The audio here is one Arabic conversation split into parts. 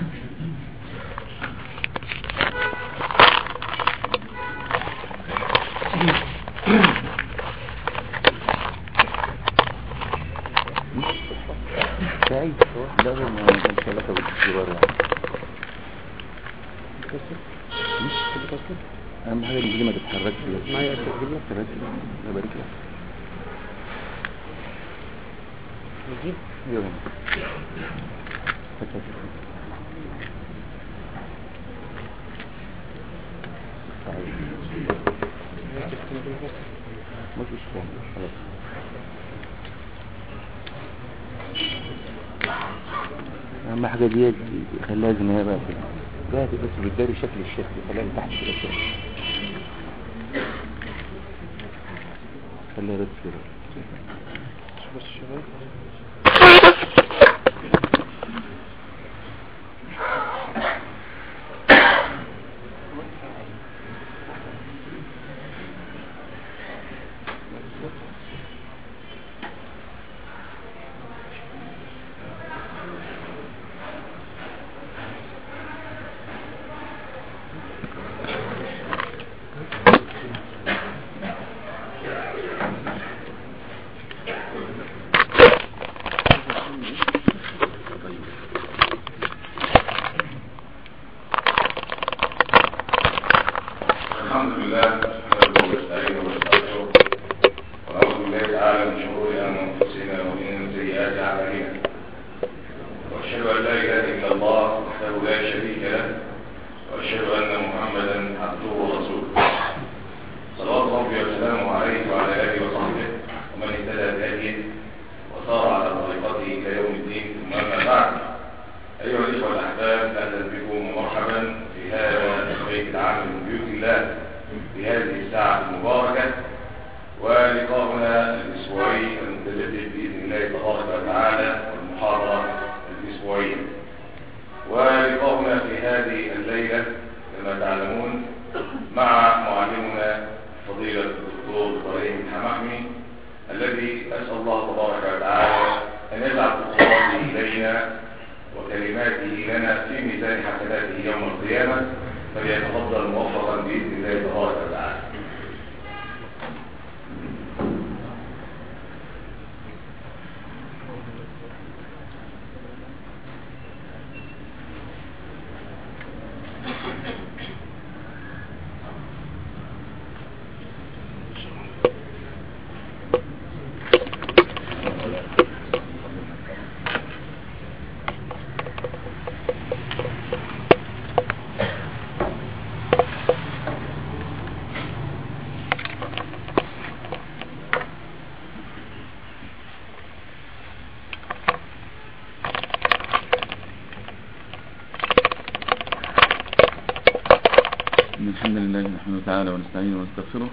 اهم حاجه دي ما تتحركش معايا. اسجل لك تركز. الله يبارك لك. نجيب يلا مش خلاص. اهم حاجه دي خليها زي ما هي بقى كده. ده بس بتداري شكل الشكل خليها تحت كده. خليها بس كده. شوف الشباب. الحمد لله نحمده تعالى ونستعينه ونستغفره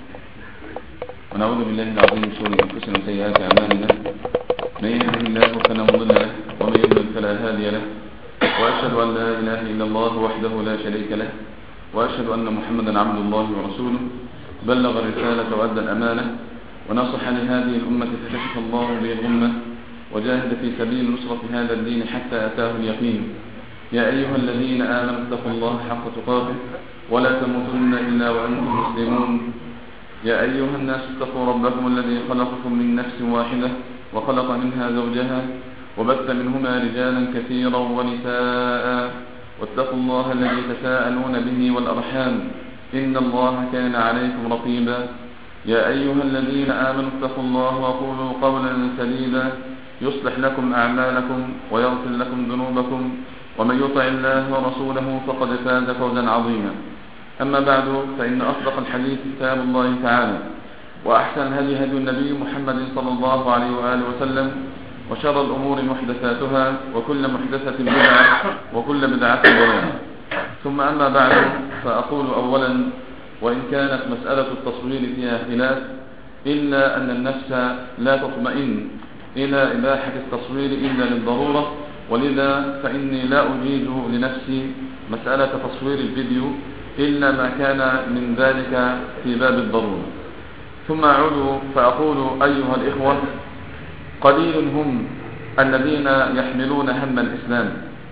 ونعوذ بالله العظيم من شرور انفسنا وسيئات اعمالنا. من يهده الله فلا مضل له ومن يضلل فلا هادي له، واشهد ان لا اله الا الله وحده لا شريك له، واشهد ان محمدا عبد الله ورسوله بلغ الرساله وادى الامانه ونصح لهذه الامه فكشف الله به الامه وجاهد في سبيل نصرة هذا الدين حتى اتاه اليقين. يا ايها الذين امنوا اتقوا الله حق تقاته ولا تموتن إلا وأنتم مسلمون. يا أيها الناس اتقوا ربكم الذي خلقكم من نفس واحدة وخلق منها زوجها وبث منهما رجالا كثيرا ونساء، واتقوا الله الذي تساءلون به والأرحام إن الله كان عليكم رقيبا. يا أيها الذين آمنوا اتقوا الله وقولوا قولا سديدا يصلح لكم أعمالكم ويغفر لكم ذنوبكم، ومن يطع الله ورسوله فقد فاز فوزا عظيما. أما بعد، فإن أصدق الحديث كتاب الله تعالى، وأحسن الهدي هدي النبي محمد صلى الله عليه وآله وسلم، وشر الأمور محدثاتها وكل محدثة بدعة وكل بدعة ضلالة. ثم أما بعد، فأقول أولا وإن كانت مسألة التصوير فيها خلاف إلا أن النفس لا تطمئن إلى إباحة التصوير إلا للضرورة، ولذا فإني لا أجيز لنفسي مسألة تصوير الفيديو إلا ما كان من ذلك في باب الضرورة. ثم أعود فأقول أيها الإخوة، قليل هم الذين يحملون هم الإسلام،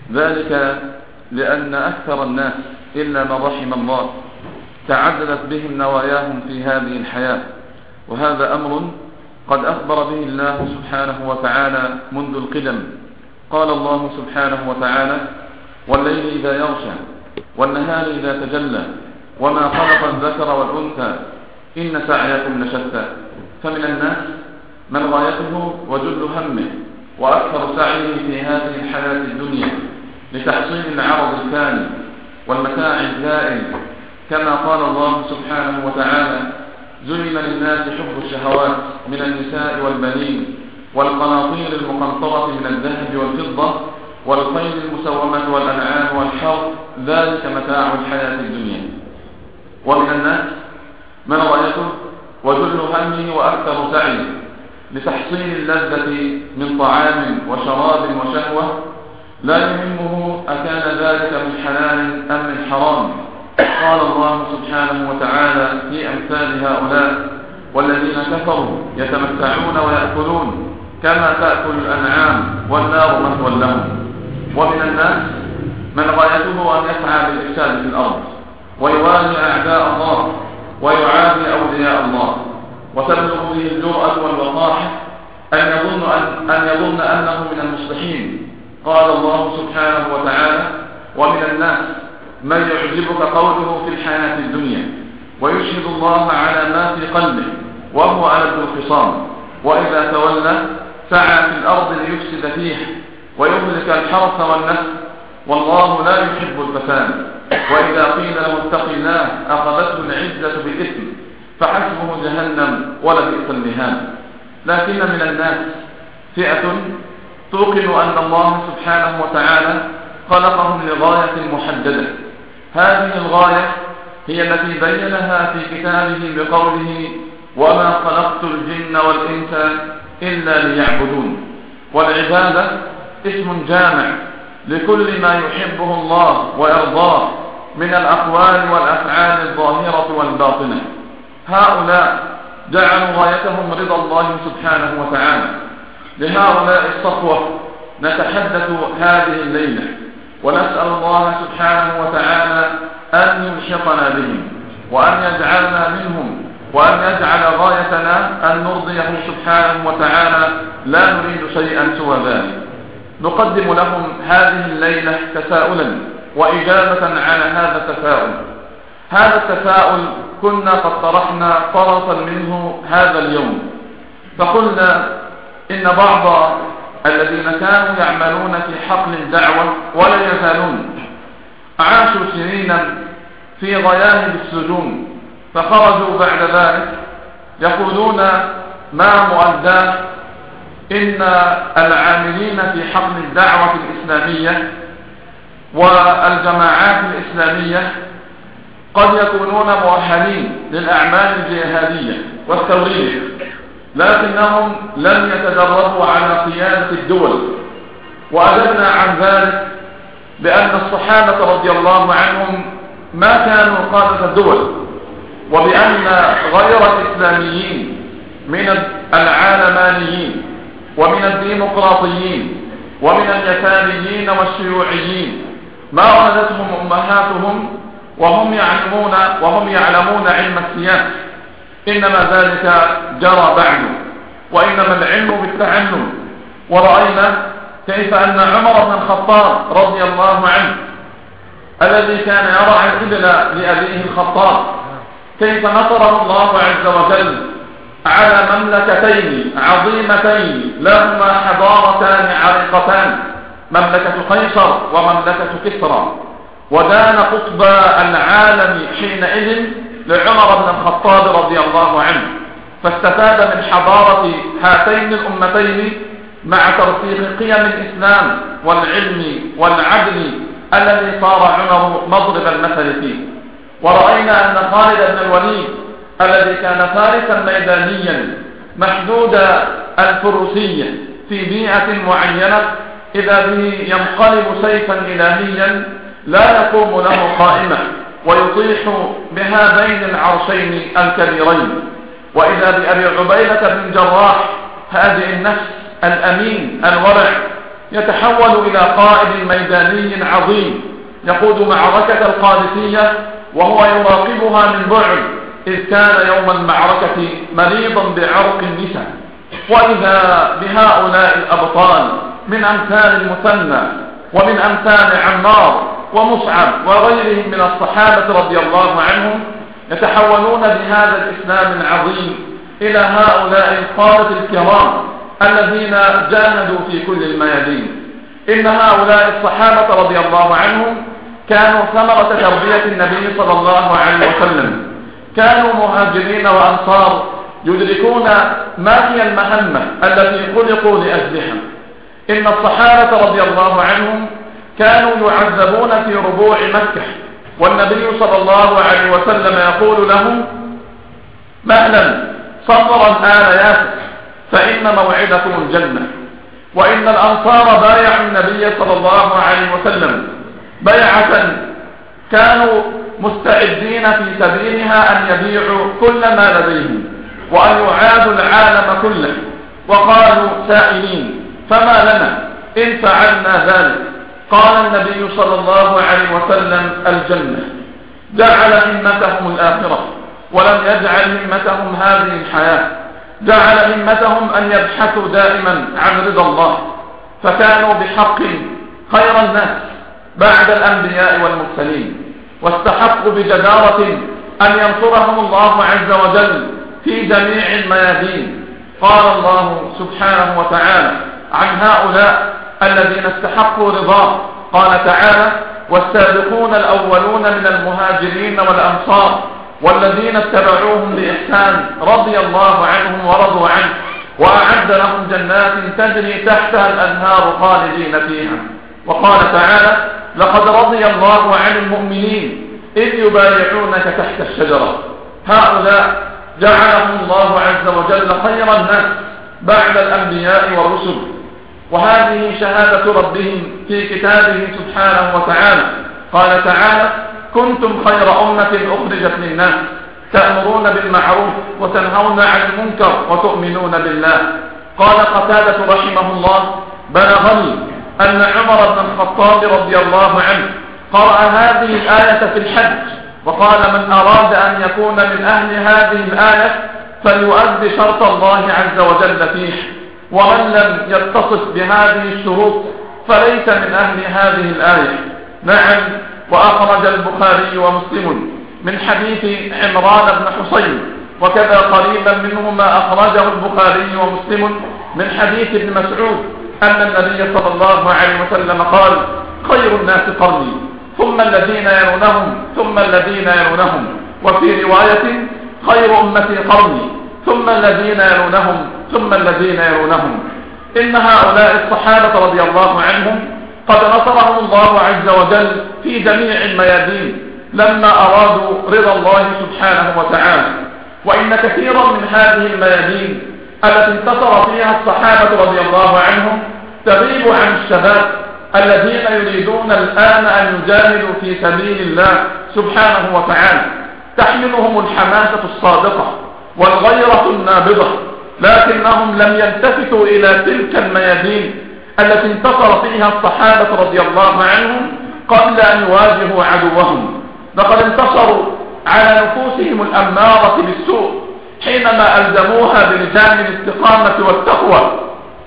ذلك لأن أكثر الناس إلا من رحم الله تعددت بهم نواياهم في هذه الحياة، وهذا أمر قد أخبر به الله سبحانه وتعالى منذ القدم. قال الله سبحانه وتعالى: والليل إذا يغشى والنهار إذا تجلى وما خلق الذكر والأنثى إن سعيكم لشتى. فمن الناس من غايته وجل همه وأكثر سعيه في هذه الحياة الدنيا لتحصيل العرض الفاني والمتاع الزائل، كما قال الله سبحانه وتعالى: زين للناس حب الشهوات من النساء والبنين والقناطير المقنطرة من الذهب والفضة والخيل المسومة والأنعام والحرث ذلك متاع الحياة الدنيا. ومن الناس من غايته وجل همه وأكثر سعيه لتحصيل اللذة من طعام وشراب وشهوة، لا يهمه أكان ذلك من حلال أم من حرام. قال الله سبحانه وتعالى في أمثال هؤلاء: والذين كفروا يتمتعون ويأكلون كما تأكل الأنعام والنار مثوى لهم. ومن الناس من غايته أن يسعى بالإفساد في الأرض ويوالي أعداء الله ويعادي أولياء الله، وتبلغ به الجرأة والوقاحة أن يظن أنه من المصلحين. قال الله سبحانه وتعالى: ومن الناس من يعجبك قوله في الحياة الدنيا ويشهد الله على ما في قلبه وهو ألد الخصام، وإذا تولى سعى في الأرض ليفسد فيها ويهلك الحرث والنسل والله لا يحب الفساد. وإذا قيل له اتق الله أخذته العزة بالإثم فحسبه جهنم ولبئس المهاد. لكن من الناس فئة توقن أن الله سبحانه وتعالى خلقهم لغاية محددة. هذه الغاية هي التي بينها في كتابه بقوله: وما خلقت الجن والإنس إلا ليعبدون. والعبادة اسم جامع لكل ما يحبه الله ويرضاه من الأقوال والأفعال الظاهرة والباطنة. هؤلاء جعلوا غايتهم رضا الله سبحانه وتعالى. لهؤلاء الصفوة نتحدث هذه الليلة، ونسأل الله سبحانه وتعالى أن يلحقنا بهم وأن يجعلنا منهم، وأن يجعل غايتنا أن نرضيه سبحانه وتعالى لا نريد شيئا سوى ذلك. نقدم لهم هذه الليلة تساؤلا وإجابة على هذا التساؤل. هذا التساؤل كنا قد طرحنا طرفا منه هذا اليوم، فقلنا إن بعض الذين كانوا يعملون في حقل الدعوة ولا يزالون عاشوا سنينا في غياهب السجون، فخرجوا بعد ذلك يقولون ما مؤداه إن العاملين في حقل الدعوة الإسلامية والجماعات الإسلامية قد يكونون مؤهلين للأعمال الجهادية والثورية، لكنهم لم يتدربوا على قيادة الدول. وأجبنا عن ذلك بأن الصحابة رضي الله عنهم ما كانوا قادة الدول، وبأن غير الإسلاميين من العالمانيين ومن الديمقراطيين ومن اليساريين والشيوعيين ما ولدتهم أمهاتهم وهم يعلمون علم السياسة، إنما ذلك جرى بعده، وإنما العلم بالتعلم. ورأينا كيف أن عمر بن الخطاب رضي الله عنه الذي كان يرعى الإبل لأبيه الخطاب، كيف نصره الله عز وجل على مملكتين عظيمتين لهما حضارتان عريقتان، مملكة قيصر ومملكة كسرى، ودان قطب العالم حينئذ لعمر بن الخطاب رضي الله عنه، فاستفاد من حضارة هاتين الأمتين مع ترسيخ قيم الإسلام والعلم والعدل الذي صار عمر مضرب المثل فيه. ورأينا أن خالد بن الوليد الذي كان فارسا ميدانيا محدود الفروسية في بيئة معينة إذا به ينقلب سيفا إلهيا لا يقوم له قائمة ويطيح بهذين العرشين الكبيرين. وإذا بأبي عبيدة بن جراح هادئ النفس الأمين الورع يتحول إلى قائد ميداني عظيم يقود معركة القادسية وهو يراقبها من بعد، إذ كان يوم المعركة مريضا بعرق النساء. وإذا بهؤلاء الأبطال من أمثال المثنى ومن أمثال عمار ومصعب وغيرهم من الصحابة رضي الله عنهم يتحولون بهذا الإسلام العظيم إلى هؤلاء القادة الكرام الذين جاهدوا في كل الميادين. إن هؤلاء الصحابة رضي الله عنهم كانوا ثمرة تربية النبي صلى الله عليه وسلم، كانوا مهاجرين وأنصار يدركون ما هي المهمة التي خلقوا لأجلها. إن الصحابة رضي الله عنهم كانوا يعذبون في ربوع مكة، والنبي صلى الله عليه وسلم يقول لهم: مهلا صبرا آل ياسر فإن موعدكم الجنة. وإن الأنصار بايعوا النبي صلى الله عليه وسلم بيعة كانوا مستعدين في سبيلها أن يبيعوا كل ما لديهم وأن يعادوا العالم كله، وقالوا سائلين: فما لنا إن فعلنا ذلك؟ قال النبي صلى الله عليه وسلم: الجنة. جعل همتهم الآخرة ولم يجعل همتهم هذه الحياة، جعل همتهم أن يبحثوا دائما عن رضا الله، فكانوا بحق خير الناس بعد الأنبياء والمرسلين، واستحقوا بجدارة أن ينصرهم الله عز وجل في جميع الميادين. قال الله سبحانه وتعالى عن هؤلاء الذين استحقوا رضاه، قال تعالى: والسابقون الأولون من المهاجرين والأنصار والذين اتبعوهم بإحسان رضي الله عنهم ورضوا عنه وأعد لهم جنات تجري تحتها الأنهار خالدين فيها. وقال تعالى: لقد رضي الله عن المؤمنين إذ يبايعونك تحت الشجرة. هؤلاء جعلهم الله عز وجل خير الناس بعد الأنبياء والرسل، وهذه شهادة ربهم في كتابه سبحانه وتعالى. قال تعالى: كنتم خير أمة أخرجت للناس تأمرون بالمعروف وتنهون عن المنكر وتؤمنون بالله. قال قتادة رحمه الله: بلغني أن عمر بن الخطاب رضي الله عنه قرأ هذه الآية في الحج، وقال: من أراد أن يكون من أهل هذه الآية فليؤد شرط الله عز وجل فيه، ومن لم يتصف بهذه الشروط فليس من أهل هذه الآية. نعم، وأخرج البخاري ومسلم من حديث عمران بن حصين، وكذا قريبا منهما أخرجه البخاري ومسلم من حديث ابن مسعود أن النبي صلى الله عليه وسلم قال: خير الناس قرني ثم الذين يلونهم ثم الذين يلونهم، وفي رواية: خير أمتي قرني ثم الذين يلونهم ثم الذين يلونهم. إن هؤلاء الصحابة رضي الله عنهم قد نصرهم الله عز وجل في جميع الميادين لما أرادوا رضا الله سبحانه وتعالى. وإن كثيرا من هذه الميادين التي انتصر فيها الصحابة رضي الله عنهم تغيب عن الشباب الذين يريدون الآن أن يجاهدوا في سبيل الله سبحانه وتعالى. تحملهم الحماسة الصادقة والغيرة النابضة، لكنهم لم يلتفتوا إلى تلك الميادين التي انتصر فيها الصحابة رضي الله عنهم قبل أن يواجهوا عدوهم. لقد انتصروا على نفوسهم الأمارة بالسوء حينما ألزموها بلجام الاستقامة والتقوى،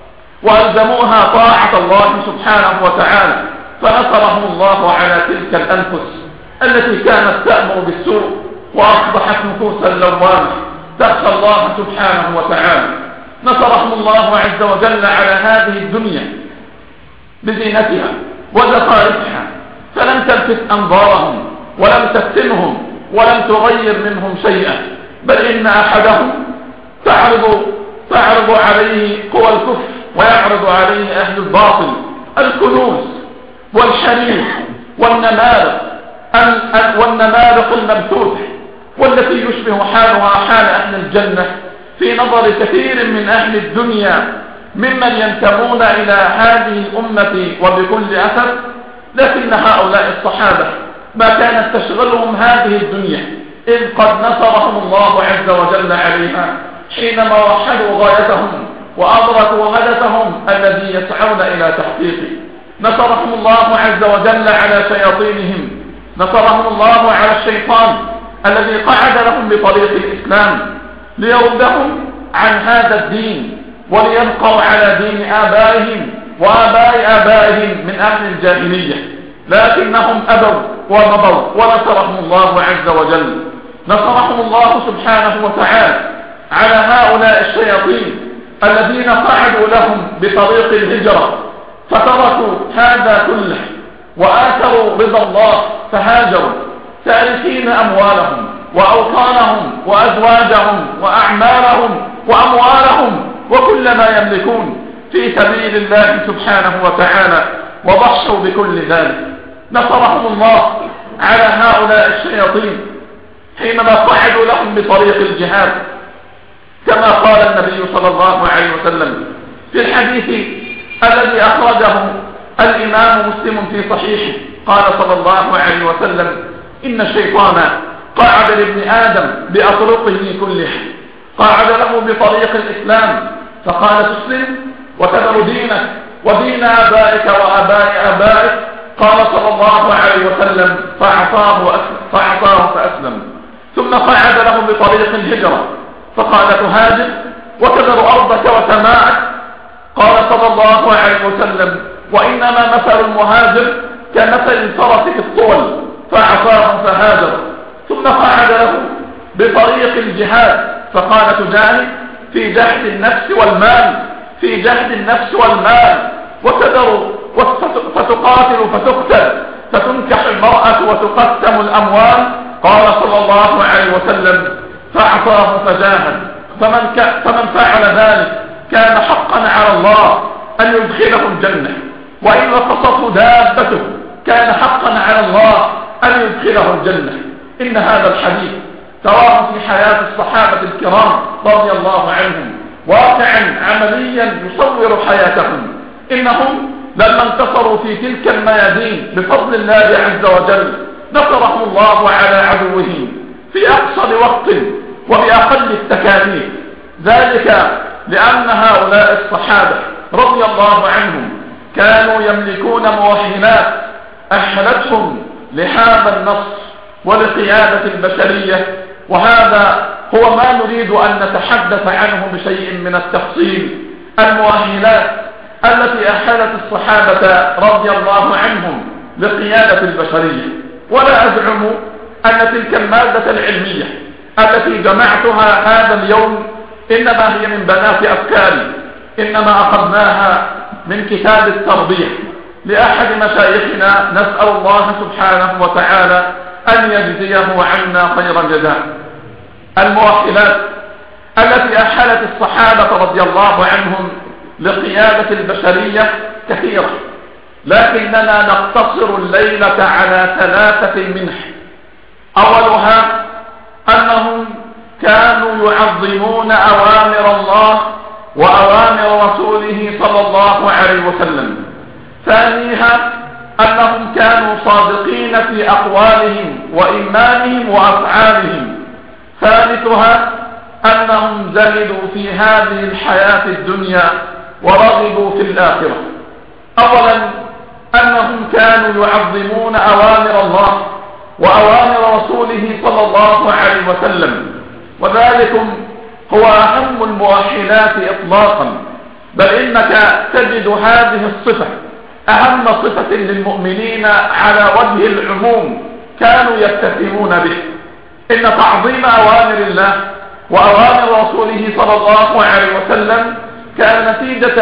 وألزموها طاعة الله سبحانه وتعالى، فنصرهم الله على تلك الأنفس التي كانت تأمر بالسوء وأصبحت نفوسا لوامة تخشى الله سبحانه وتعالى. نصرهم الله عز وجل على هذه الدنيا بزينتها وزخارفها، فلم تلفت أنظارهم ولم تفتنهم ولم تغير منهم شيئا، بل إن أحدهم تعرض عليه قوى الكفر ويعرض عليه أهل الباطل الكنوز والحرير والنمارق المبثوثة، والتي يشبه حالها حال أهل الجنة في نظر كثير من أهل الدنيا ممن ينتمون إلى هذه الأمة وبكل أسف. لكن هؤلاء الصحابة ما كانت تشغلهم هذه الدنيا، إذ قد نصرهم الله عز وجل عليها حينما وحدوا غايتهم وأدركوا هدفهم الذي يسعون إلى تحقيقه. نصرهم الله عز وجل على شياطينهم، نصرهم الله على الشيطان الذي قعد لهم بطريق الإسلام ليردهم عن هذا الدين وليبقوا على دين آبائهم وآباء آبائهم من أهل الجاهلية، لكنهم أبوا ومضوا ونصرهم الله عز وجل. نصرهم الله سبحانه وتعالى على هؤلاء الشياطين الذين قعدوا لهم بطريق الهجرة فتركوا هذا كله وآثروا رضا الله فهاجروا تاركين أموالهم وأوطانهم وأزواجهم وأعمالهم وأموالهم وكل ما يملكون في سبيل الله سبحانه وتعالى وضحوا بكل ذلك. نصرهم الله على هؤلاء الشياطين حينما قعدوا لهم بطريق الجهاد، كما قال النبي صلى الله عليه وسلم في الحديث الذي أخرجه الإمام مسلم في صحيحه، قال صلى الله عليه وسلم: إن الشيطان قعد لابن آدم بأطرقه كلها، قعد له بطريق الإسلام فقال: تسلم وتذر دينك ودين آبائك وآباء آبائك، قال صلى الله عليه وسلم: فأعطاه فأسلم. ثم قعد له بطريق الهجرة فقال: تهاجر وتذر أرضك وسماءك، قال صلى الله عليه وسلم: وإنما مثل المهاجر كمثل الفرس في الطول، فأعطاه فهاجر. ثم قعد له بطريق الجهاد فقال: تجاهد في جهد النفس والمال، في جهد النفس والمال، وتذر فتقاتل فتقتل، فتنكح المرأة وتقسم الأموال، قال صلى الله عليه وسلم: فأعطاه فجاهد. فمن فعل ذلك كان حقا على الله أن يدخله الجنة، وإن وقصته دابته كان حقا على الله أن يدخله الجنة. إن هذا الحديث تراه في حياة الصحابة الكرام رضي الله عنهم واقعا عمليا يصور حياتهم. إنهم لما انتصروا في تلك الميادين بفضل الله عز وجل نصرهم الله على عدوهم في أقصر وقت وبأقل التكاليف، ذلك لأن هؤلاء الصحابة رضي الله عنهم كانوا يملكون مؤهلات أهلتهم لهذا النصر ولقيادة البشرية، وهذا هو ما نريد أن نتحدث عنه بشيء من التفصيل. المؤهلات التي أهلت الصحابة رضي الله عنهم لقيادة البشرية. ولا أزعم أن تلك المادة العلمية التي جمعتها هذا اليوم إنما هي من بنات أفكاري، إنما أخذناها من كتاب التربية لأحد مشايخنا، نسأل الله سبحانه وتعالى أن يجزيه عنا خير الجزاء. المؤهلات التي أهلت الصحابة رضي الله عنهم لقيادة البشرية كثيرة، لكننا نقتصر الليلة على 3 منح. أولها أنهم كانوا يعظمون أوامر الله وأوامر رسوله صلى الله عليه وسلم. ثانيها أنهم كانوا صادقين في أقوالهم وإيمانهم وأفعالهم. ثالثها أنهم زهدوا في هذه الحياة الدنيا ورغبوا في الآخرة. أولا أنهم كانوا يعظمون أوامر الله وأوامر رسوله صلى الله عليه وسلم، وذلكم هو أهم المؤهلات إطلاقا، بل إنك تجد هذه الصفة أهم صفة للمؤمنين على وجه العموم كانوا يتسمون به. إن تعظيم أوامر الله وأوامر رسوله صلى الله عليه وسلم كان نتيجة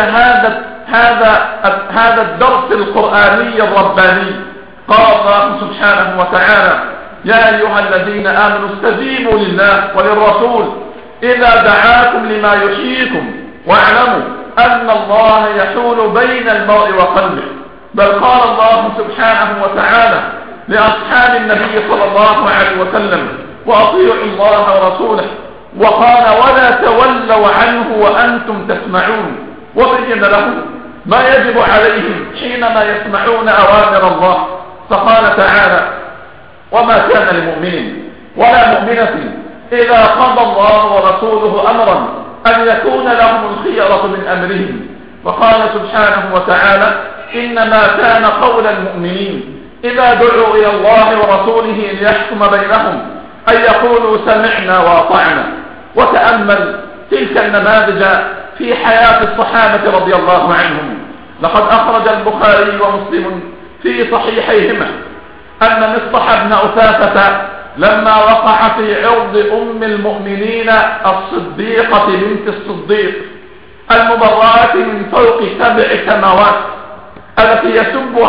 هذا الدرس القرآني الرباني. قال الله سبحانه وتعالى: يا أيها الذين آمنوا استجيبوا لله وللرسول إذا دعاكم لما يحييكم واعلموا أن الله يحول بين المرء وقلبه. بل قال الله سبحانه وتعالى لأصحاب النبي صلى الله عليه وسلم: وأطيعوا الله ورسوله، وقال: ولا تولوا عنه وأنتم تسمعون، وبين لهم ما يجب عليهم حينما يسمعون أوامر الله. فقال تعالى: وما كان لمؤمن ولا مؤمنة إذا قضى الله ورسوله أمرا أن يكون لهم الخيرة من أمرهم. وقال سبحانه وتعالى: إنما كان قول المؤمنين إذا دعوا إلى الله ورسوله ليحكم بينهم أن يقولوا سمعنا وأطعنا. وتأمل تلك النماذج في حياة الصحابة رضي الله عنهم. لقد أخرج البخاري ومسلم في صحيحيهما أن مصطح بن أثاثة لما وقع في عرض أم المؤمنين الصديقة بنت الصديق المبرأة من فوق 7 سماوات التي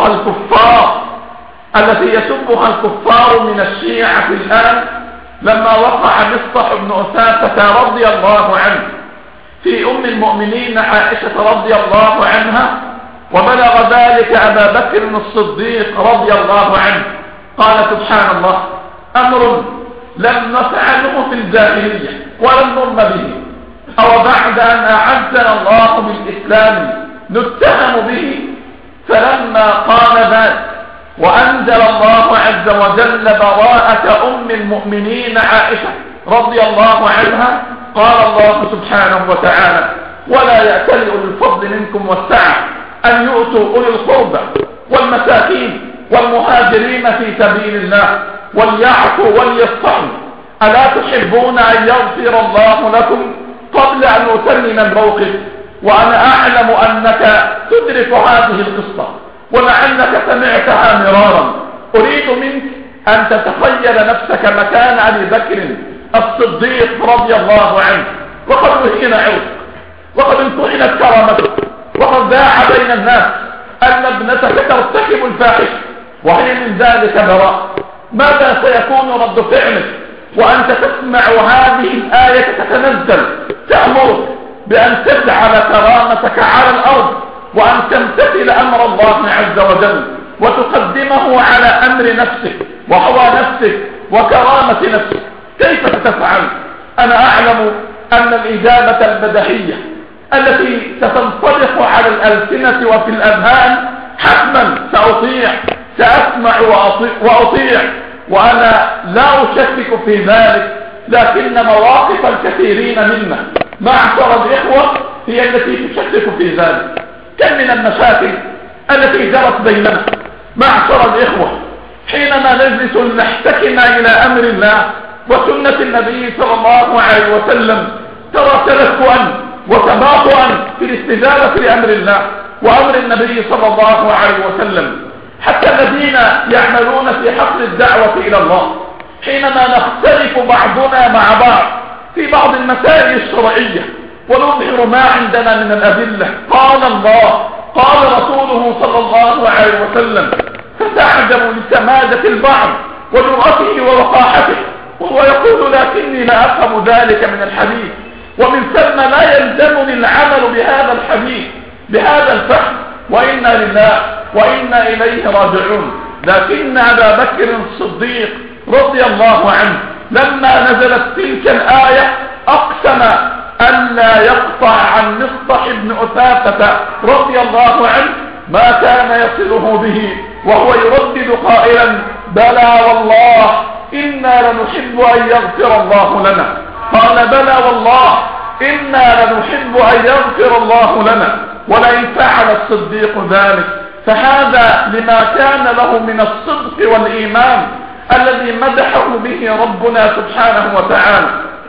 يسبها الكفار من الشيعة الآن، لما وقع مصطح بن أثاثة رضي الله عنه في أم المؤمنين عائشة رضي الله عنها وبلغ ذلك أبا بكر الصديق رضي الله عنه، قال سبحان الله: أمر لم نفعله في الجاهلية ولم نرم به، أو بعد أن أعزنا الله بالإسلام نتهم به. فلما قال ذلك وأنزل الله عز وجل براءة أم المؤمنين عائشة رضي الله عنها، قال الله سبحانه وتعالى: ولا يأتل أولي الفضل منكم والسعة أن يؤتوا أولي القربى والمساكين والمهاجرين في سبيل الله وليعفوا وليصفحوا ألا تحبون أن يغفر الله لكم؟ قبل أن أتمم الموقف وأنا أعلم أنك تدرك هذه القصة ولعلك سمعتها مرارا، أريد منك أن تتخيل نفسك مكان أبي بكر الصديق رضي الله عنه، وقد أهين عرض، وقد امتحنت كرامته، وقد ذاع بين الناس أن ابنتك ترتكب الفاحش وهي من ذلك براء. ماذا سيكون رد فعلك وأنت تسمع هذه الآية تتنزل تأمرك بأن تجعل كرامتك على الأرض وأن تمتثل أمر الله عز وجل وتقدمه على أمر نفسك وهوى نفسك وكرامة نفسك؟ كيف ستفعل؟ أنا أعلم أن الإجابة البديهية التي ستنطلق على الألسنة وفي الأذهان حتما سأطيع، سأسمع وأطيع، وأنا لا أشكك في ذلك، لكن مواقف الكثيرين منا معشر الإخوة هي التي تشكك في ذلك. كم من المشاكل التي جرت بيننا معشر الإخوة حينما نجلس نحتكم إلى أمر الله وسنة النبي صلى الله عليه وسلم، ترى تلكؤا وتباطؤا في الاستجابة لأمر الله وأمر النبي صلى الله عليه وسلم. حتى الذين يعملون في حقل الدعوة إلى الله حينما نختلف بعضنا مع بعض في بعض المسائل الشرعية ونظهر ما عندنا من الأدلة، قال الله قال رسوله صلى الله عليه وسلم، فتعجب لسماجة البعض وجرأته ووقاحته، وهو يقول لكني لا أفهم ذلك من الحديث، ومن ثم لا يلزمني العمل بهذا الحديث بهذا الفهم، وإنا لله وإنا إليه راجعون. لكن أبا بكر الصديق رضي الله عنه لما نزلت تلك الآية أقسم أن لا يقطع عن مصطح بن أثاثة رضي الله عنه ما كان يصله به، وهو يردد قائلا: بلى والله إنا لنحب أن يغفر الله لنا. قال: بلى والله إنا لنحب أن يغفر الله لنا، ولئن فعل الصديق ذلك فهذا لما كان له من الصدق والإيمان الذي مدحه به ربنا سبحانه وتعالى.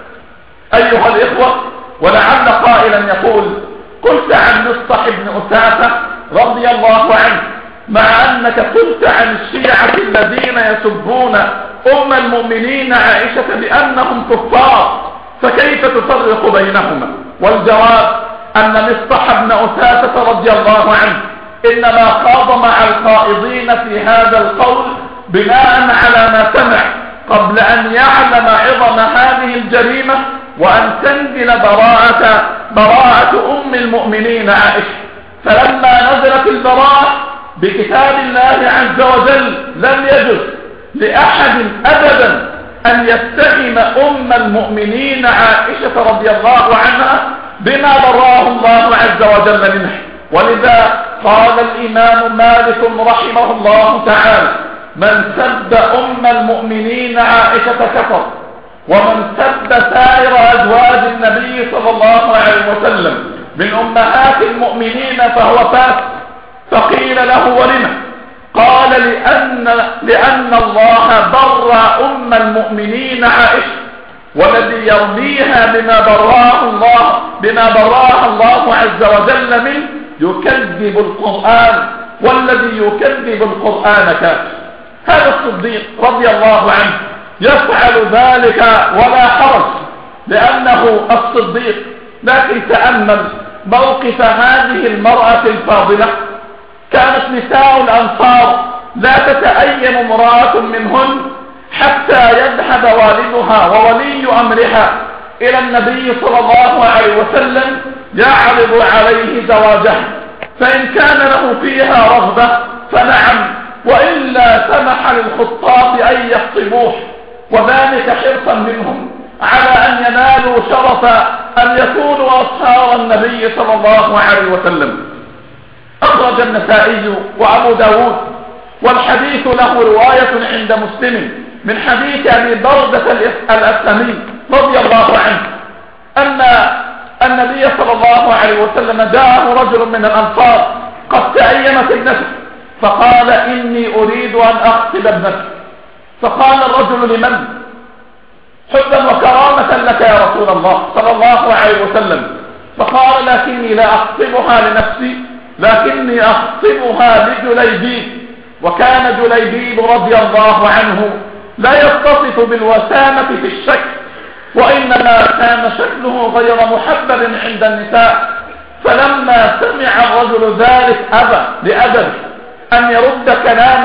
أيها الإخوة، ولعل قائلا يقول: قلت عن مصطح بن أثاثة رضي الله عنه مع أنك قلت عن الشيعة الذين يسبون أم المؤمنين عائشة بأنهم كفار، فكيف تفرق بينهما؟ والجواب أن مصطح بن أثاثة رضي الله عنه إنما خاض مع القائضين في هذا القول بناء على ما سمع قبل أن يعلم عظم هذه الجريمة وأن تنزل براءة أم المؤمنين عائشة. فلما نزلت البراءة بكتاب الله عز وجل لم يجوز لأحد أبدا أن يتهم أم المؤمنين عائشة رضي الله عنها بما براه الله عز وجل منه. ولذا قال الإمام مالك رحمه الله تعالى: من سب أم المؤمنين عائشة كفر، ومن سب سائر أزواج النبي صلى الله عليه وسلم من أمهات المؤمنين فهو فاسق. فقيل له ولم؟ قال لأن الله بر أم المؤمنين عائشة، والذي يرميها بما براها الله عز وجل منه يكذب القرآن، والذي يكذب القرآن كافر. هذا الصديق رضي الله عنه يفعل ذلك ولا حرج لأنه الصديق. لكن تأمل موقف هذه المرأة الفاضلة. كانت نساء الأنصار لا تتأيم امرأة منهن حتى يذهب والدها وولي أمرها إلى النبي صلى الله عليه وسلم يعرض عليه زواجها، فإن كان له فيها رغبة فنعم، وإلا سمح للخطاب أن يخطبوه، وذلك حرصا منهم على أن ينالوا شرف أن يكونوا أصهار النبي صلى الله عليه وسلم. أخرج النسائي وأبو داود، والحديث له رواية عند مسلم من حديث أبي بردة الأسلمي رضي الله عنه أن النبي صلى الله عليه وسلم جاءه رجل من الأنصار قد تأيمت ابنته، فقال إني أريد أن أخطب ابنتي. فقال الرجل لمن؟ حبا وكرامة لك يا رسول الله صلى الله عليه وسلم. فقال لكني لا أخطبها لنفسي، لكني أخطبها لجليبيب. وكان جليبيب رضي الله عنه لا يتصف بالوسامة في الشكل، وإنما كان شكله غير محبب عند النساء. فلما سمع الرجل ذلك أبى لأدب أن يرد كلام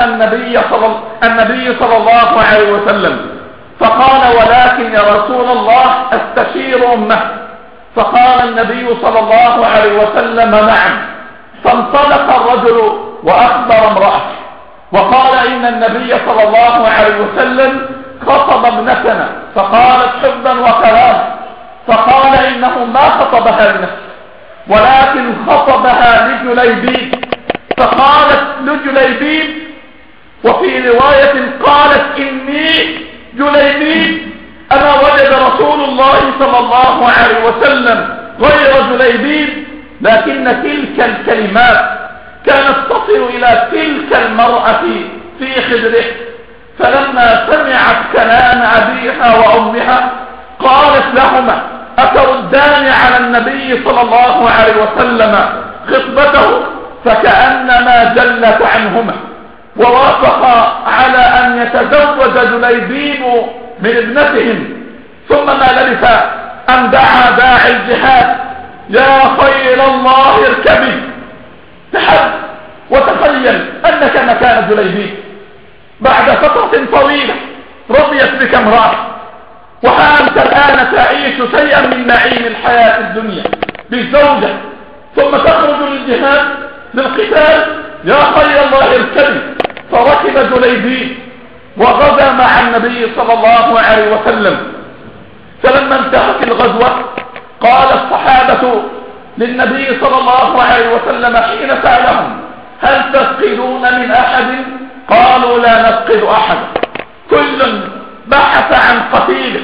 النبي صلى الله عليه وسلم، فقال ولكن يا رسول الله أستشير أمه. فقال النبي صلى الله عليه وسلم نعم. فانطلق الرجل وأخبر امرأته وقال إن النبي صلى الله عليه وسلم خطب ابنتنا، فقالت حبا وكرامة. فقال إنه ما خطبها لنفسه ولكن خطبها لجليبيب. فقالت لجليبيب، وفي رواية قالت إني جليبيب، أما وجد رسول الله صلى الله عليه وسلم غير جليبيب. لكن تلك الكلمات كانت تصل إلى تلك المرأة في خدره. فلما سمعت كلام أبيها وأمها قالت لهما أتردان على النبي صلى الله عليه وسلم خطبته؟ فكأنما جلت عنهما ووافقا على أن يتزوج جليبيب من ابنتهم. ثم ما لبث أن دعا داعي الجهاد يا خيل الله اركبي. تحب وتخيل أنك مكان جليبيب بعد فترة طويلة رضيت بك امرأة، وأنت الآن تعيش شيئا من نعيم الحياة الدنيا بالزوجة، ثم تخرج للجهاد للقتال. يا خيل الله اركبي. فركب جليبيب وغزا مع النبي صلى الله عليه وسلم. فلما انتهت الغزوة قال الصحابة للنبي صلى الله عليه وسلم حين سألهم هل تفقدون من أحد؟ قالوا لا نفقد أحد. كل بحث عن قتيله،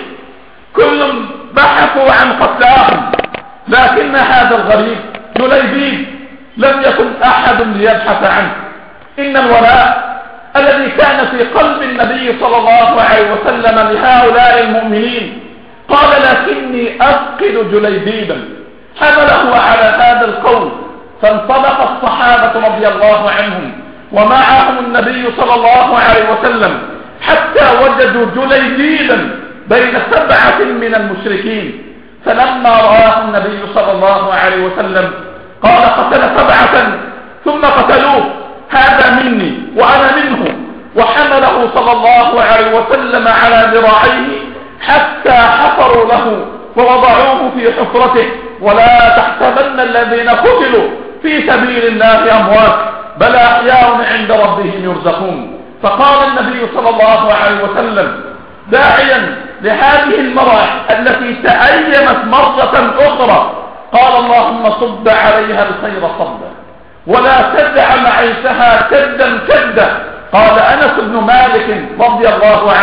كل بحثوا عن قتلاهم، لكن هذا الغريب جليبيب لم يكن أحد ليبحث عنه. إن الولاء الذي كان في قلب النبي صلى الله عليه وسلم لهؤلاء المؤمنين، قال لكني أفقد جليبيبا، حمله على هذا القول. فانطلق الصحابة رضي الله عنهم ومعهم النبي صلى الله عليه وسلم حتى وجدوا جليبيبا بين 7 من المشركين. فلما رآه النبي صلى الله عليه وسلم قال قتل 7 ثم قتلوه، هذا مني وأنا منه. وحمله صلى الله عليه وسلم على ذراعيه حتى حفروا له ووضعوه في حفرته. ولا تحسبن الذين قتلوا في سبيل الله أموات بل أحياء عند ربهم يرزقون. فقال النبي صلى الله عليه وسلم داعيا لهذه المرأة التي تأيمت مرة أخرى، قال اللهم صب عليها الخير صبا ولا تجعل عيشها كدا كدا. قال أنس بن مالك رضي الله عنه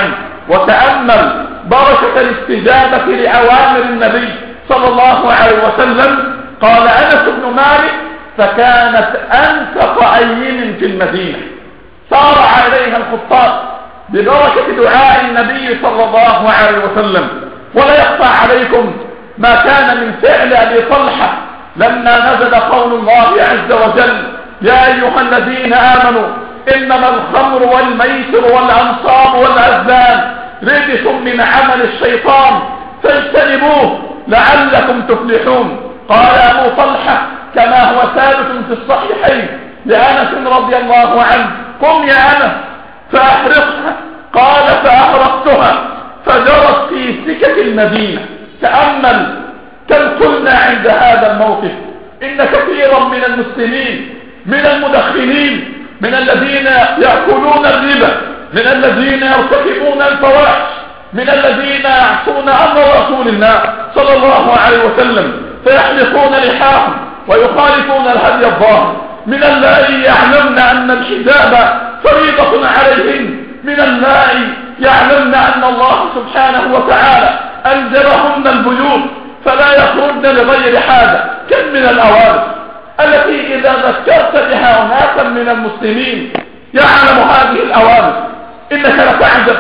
وتأمل بركة الاستجابة لأوامر النبي صلى الله عليه وسلم. قال أنس بن مالك: فكانت أنفق أيم في المدينة، سارع إليها الخطاب ببركة دعاء النبي صلى الله عليه وسلم. ولا يخفى عليكم ما كان من فعل أبي طلحة لما نزل قول الله عز وجل: يا أيها الذين آمنوا إنما الخمر والميسر والأنصاب والأزلام رجس من عمل الشيطان فاجتنبوه لعلكم تفلحون. قال أبو طلحة كما هو ثابت في الصحيحين لأنس رضي الله عنه: قم يا أنس فأحرقها. قال: فأحرقتها فجرت في سكك المدينة. تأمل كم قلنا عند هذا الموقف إن كثيرا من المسلمين، من المدخنين، من الذين يأكلون الربا، من الذين يرتكبون الفواحش، من الذين يعصون أمر رسول الله صلى الله عليه وسلم فيحلقون لحاهم ويخالفون الهدي الظاهر، من اللائي يعلمن أن الحجاب فريضة عليهم، من اللائي يعلمن أن الله سبحانه وتعالى أنزلهن البيوت فلا يخرجن لغير حاجة. كم من الأوامر التي إذا ذكرت بها أناسا من المسلمين يعلم هذه الأوامر إنك لتعجب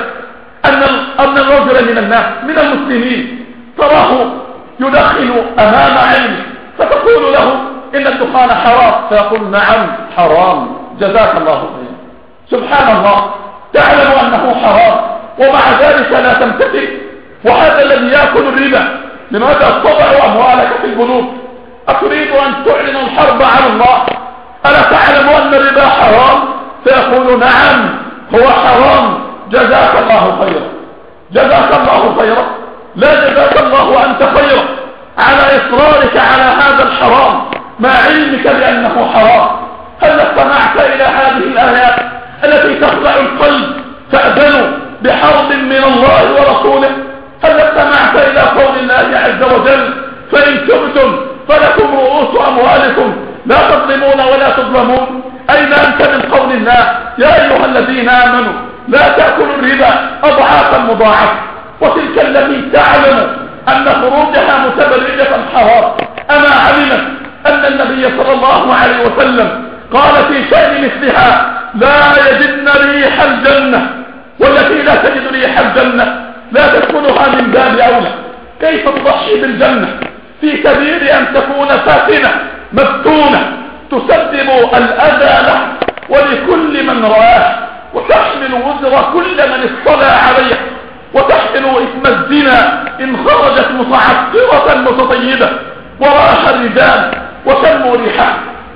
أن الرجل من الناس من المسلمين تراه يدخل أمام عينه فتقول له: إن الدخان حرام، فيقول: نعم حرام، جزاك الله خيرا. سبحان الله، تعلم أنه حرام ومع ذلك لا تمتثل. وهذا الذي يأكل الربا لماذا تضع أموالك في البنوك؟ أتريد أن تعلن الحرب على الله؟ ألا تعلم أن الربا حرام؟ فيقول: نعم هو حرام، جزاك الله خيرا، جزاك الله خيرا. لا جزاك الله أنت خيرا على إصرارك على هذا الحرام مع علمك بأنه حرام. هل استمعت إلى هذه الآيات التي تخلع القلب فأذنوا بحرب من الله ورسوله؟ هل استمعت إلى قول الله عز وجل: فإن تبتم فلكم رؤوس أموالكم لا تظلمون ولا تظلمون؟ أين أنت من قول الله: يا أيها الذين آمنوا لا تأكلوا الربا أضعافا مضاعفة؟ وتلك التي تعلم أن خروجها متبرجة حرام، أما علمت أن النبي صلى الله عليه وسلم قال في شأن مثلها: لا يجدن ريح الجنة، والتي لا تجد ريح الجنة لا تدخلها من باب أولى. كيف تضحي بالجنة في سبيل أن تكون فاتنة مفتونة تسبب الأذى له ولكل من رآه، وتحمل وزر كل من اطلع عليه، وتحمل إثم الزنا إن خرجت متعطرة متطيبة وراح الرجال وشموا ريحها.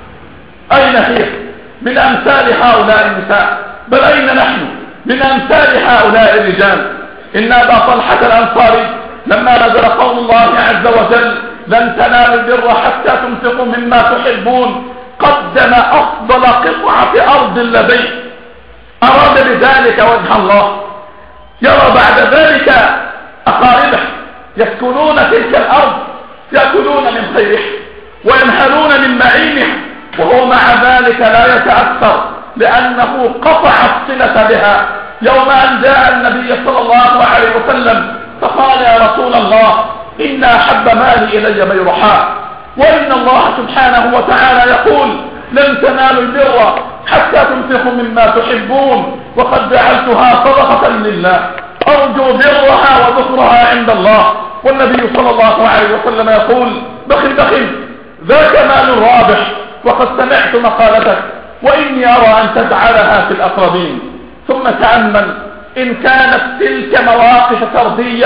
أين هي من أمثال هؤلاء النساء؟ بل أين نحن من أمثال هؤلاء الرجال؟ إن أبا طلحة الأنصاري لما نزل قول الله عز وجل: لن تنالوا البر حتى تنفقوا مما تحبون، قدم أفضل قطعة أرض لديه، أراد بذلك وجه الله. يرى بعد ذلك أقاربه يسكنون تلك الأرض يأكلون من خيرها وينهلون من معينها، وهو مع ذلك لا يتأثر لأنه قطع الصلة بها. يوم أن جاء النبي صلى الله عليه وسلم فقال: يا رسول الله، إن أحب مالي إلي بيرحاء، وإن الله سبحانه وتعالى يقول: لن تنالوا البر حتى تنفقوا مما تحبون، وقد جعلتها صدقة لله، أرجو برها وذكرها عند الله. والنبي صلى الله عليه وسلم يقول: بخل بخل، ذاك مال رابح، وقد سمعت مقالتك، وإني أرى أن تجعلها في الأقربين. ثم تأمل، إن كانت تلك مواقف فردية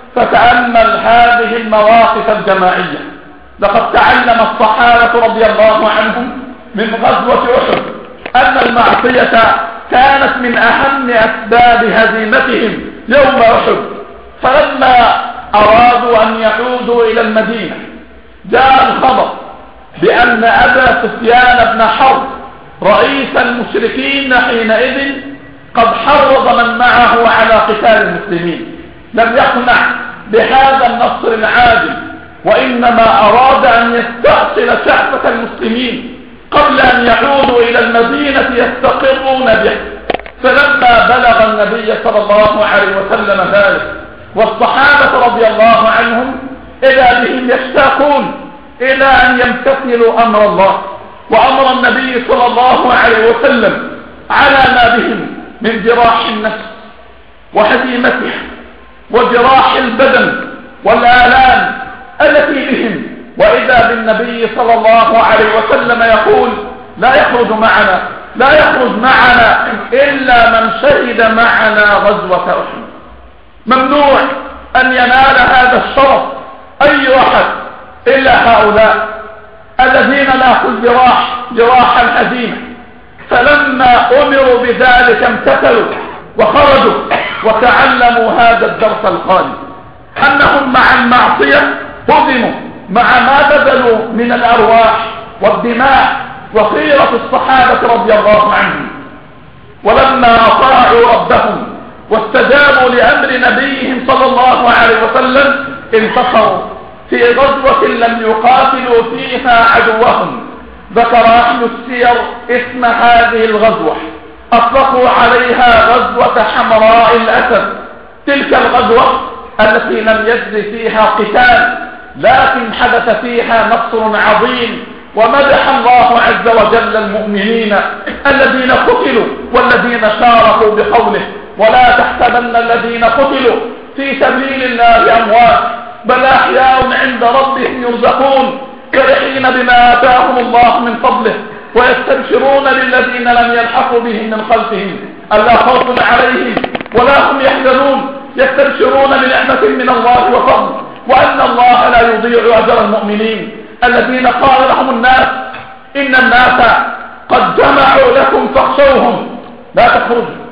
فتأمل هذه المواقف الجماعية. لقد تعلم الصحابة رضي الله عنهم من غزوة أحد أن المعصية كانت من أهم أسباب هزيمتهم يوم أحد. فلما أرادوا أن يعودوا إلى المدينة جاء الخبر بأن أبا سفيان بن حرب رئيس المشركين حينئذ قد حرض من معه على قتال المسلمين. لم يقنع بهذا النصر العاجل، وإنما أراد أن يستأصل شعبة المسلمين قبل أن يعودوا إلى المدينة يستقرون به. فلما بلغ النبي صلى الله عليه وسلم ذلك والصحابة رضي الله عنهم إذا بهم يشتاقون إلى أن يمتثلوا أمر الله وأمر النبي صلى الله عليه وسلم على ما بهم من جراح النفس وهزيمتها وجراح البدن والآلام التي بهم، وإذا بالنبي صلى الله عليه وسلم يقول لا يخرج معنا إلا من شهد معنا غزوة أحد. ممنوع أن ينال هذا الشرف أي أحد إلا هؤلاء الذين لاقوا جراح الهزيمة. فلما أمروا بذلك امتثلوا وخرجوا وتعلموا هذا الدرس الخالد، أنهم مع المعصية هزموا مع ما بذلوا من الأرواح والدماء وخيرة الصحابة رضي الله عنهم. ولما أطاعوا ربهم واستجابوا لأمر نبيهم صلى الله عليه وسلم انتصروا في غزوة لم يقاتلوا فيها عدوهم. ذكر أهل السير اسم هذه الغزوة، أطلقوا عليها غزوة حمراء الأسد. تلك الغزوة التي لم يجري فيها قتال لكن حدث فيها نصر عظيم، ومدح الله عز وجل المؤمنين الذين قتلوا والذين شاركوا بقوله ولا تحسبن الذين قتلوا في سبيل الله أموات بل أحياء عند ربهم يرزقون فرحين بما آتاهم الله من فضله ويستبشرون للذين لم يلحقوا بهم من خلفهم ألا خوف عليهم ولا هم يحزنون يستبشرون بنعمة من الله وفضل وأن الله لا يضيع أجر المؤمنين الذين قال لهم الناس إن الناس قد جمعوا لكم فاخشوهم لا تخرجوا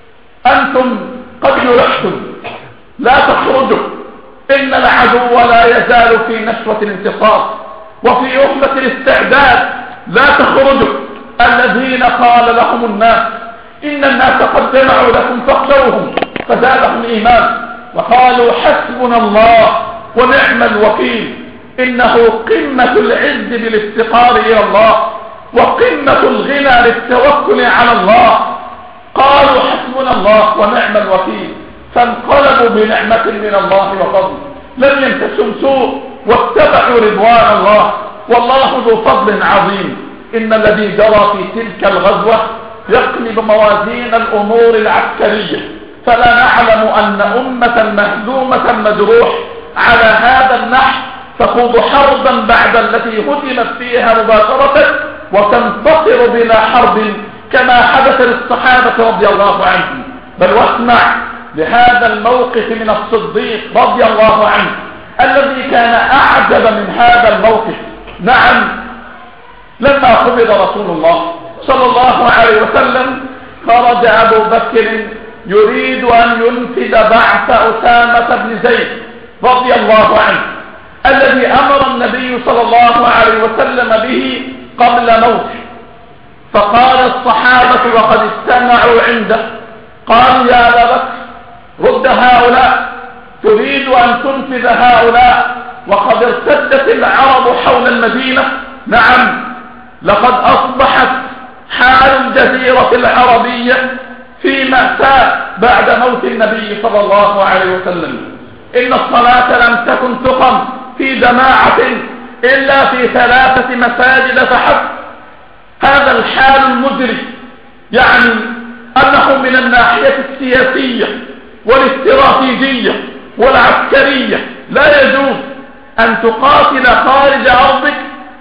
أنتم قد جرحتم لا تخرجوا إن العدو لا يزال في نشوة الانتصار وفي وحدة الاستعداد لا تخرجوا الذين قال لهم الناس إن الناس قد جمعوا لكم فاخشوهم فزادهم إيمان وقالوا حسبنا الله ونعم الوكيل. إنه قمة العز بالافتقار إلى الله وقمة الغنى للتوكل على الله. قالوا حسبنا الله ونعم الوكيل فانقلبوا بنعمة من الله وفضل لم يمسسهم سوء واتبعوا رضوان الله والله ذو فضل عظيم. إن الذي جرى في تلك الغزوة يقلب موازين الأمور العسكرية، فلا نعلم أن أمة مهزومة مجروح على هذا النحو تخوض حربا بعد التي هدمت فيها مباشرة وتنتصر بلا حرب كما حدث للصحابة رضي الله عنهم. بل واسمع لهذا الموقف من الصديق رضي الله عنه الذي كان أعجب من هذا الموقف. نعم، لما قبض رسول الله صلى الله عليه وسلم خرج أبو بكر يريد أن ينفذ بعث أسامة بن زيد رضي الله عنه الذي أمر النبي صلى الله عليه وسلم به قبل موته. فقال الصحابة وقد استمعوا عنده قالوا يا أبا بكر رد هؤلاء، تريد أن تنفذ هؤلاء وقد ارتدت العرب حول المدينة؟ نعم، لقد أصبحت حال الجزيرة العربية في مأساة بعد موت النبي صلى الله عليه وسلم. إن الصلاة لم تكن تقم في جماعة إلا في 3 مساجد فحسب. هذا الحال المزري يعني أنه من الناحية السياسية والاستراتيجية والعسكرية لا يجوز أن تقاتل خارج أرضك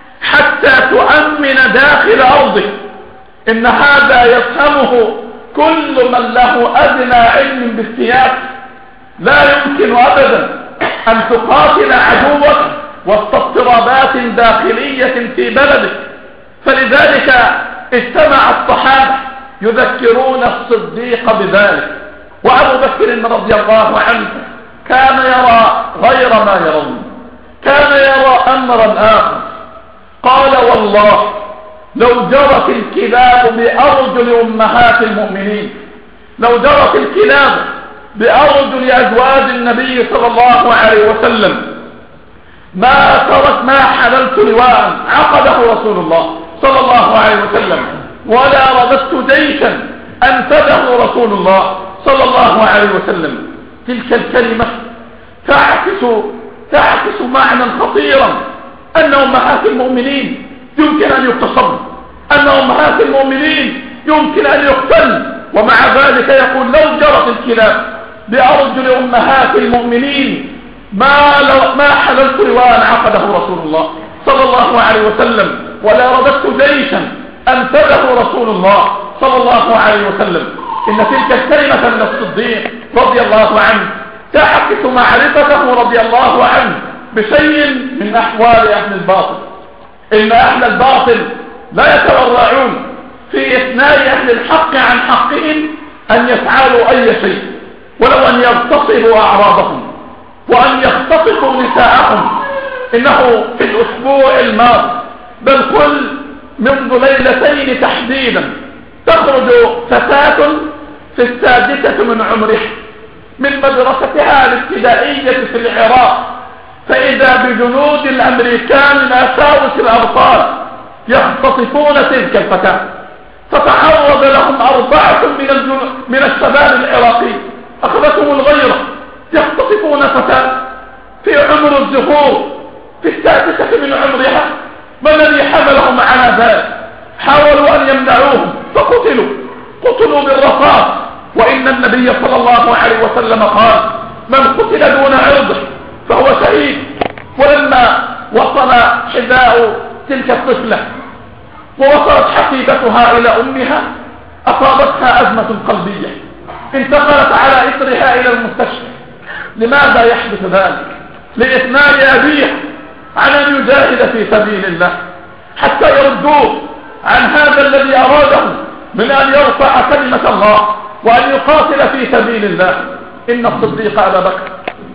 حتى تؤمن داخل أرضك. إن هذا يفهمه كل من له أدنى علم بالسياسة. لا يمكن أبدا أن تقاتل عدوك وسط اضطرابات داخلية في بلدك. فلذلك اجتمع الصحابة يذكرون الصديق بذلك. وأبو بكر رضي الله عنه كان يرى غير ما يرون، كان يرى أمرا آخر. قال والله لو جرت الكلاب بأرجل أمهات المؤمنين، لو جرت الكلاب بأرجل أزواج النبي صلى الله عليه وسلم ما حللت لواء عقده رسول الله صلى الله عليه وسلم ولا رددت جيشا أنفذه رسول الله صلى الله عليه وسلم. تلك الكلمة تعكس معنى خطيرا، أن أمهات المؤمنين يمكن أن يقتصر، أن أمهات المؤمنين يمكن أن يقتل، ومع ذلك يقول لو جرت الكلاب بأرجل أمهات المؤمنين ما حللت رواء عقده رسول الله صلى الله عليه وسلم، ولا رددت جيشا أنفذه رسول الله صلى الله عليه وسلم. إن تلك الكلمة من الصديق رضي الله عنه تعكس معرفته رضي الله عنه بشيء من أحوال أهل الباطل. إن أهل الباطل لا يتورعون في إثناء أهل الحق عن حقهم أن يفعلوا أي شيء، ولو أن يغتصبوا أعراضهم وأن يختطفوا نساءهم. إنه في الأسبوع الماضي، بل كل منذ ليلتين تحديدا، تخرج فتاة في 6 من عمرها من مدرستها الابتدائية في العراق، فإذا بجنود الأمريكان من أساوس الأبطال يختطفون تلك الفتاة، فتعرض لهم 4 من الشباب العراقي، أخذتهم الغيرة، يختطفون فتاة في عمر الزهور في 6 من عمرها. ما الذي حملهم على ذلك؟ حاولوا أن يمنعوهم قتلوا بالرصاص. وإن النبي صلى الله عليه وسلم قال: من قتل دون عرضه فهو شهيد. ولما وصل حذاء تلك الطفلة ووصلت حفيدتها إلى أمها أصابتها أزمة قلبية، انتقلت على إثرها إلى المستشفى. لماذا يحدث ذلك؟ لإثناء أبيها عن أن يجاهد في سبيل الله، حتى يردوه عن هذا الذي أراده من أن يرفع كلمة الله وأن يقاتل في سبيل الله. إن الصديق أبا بكر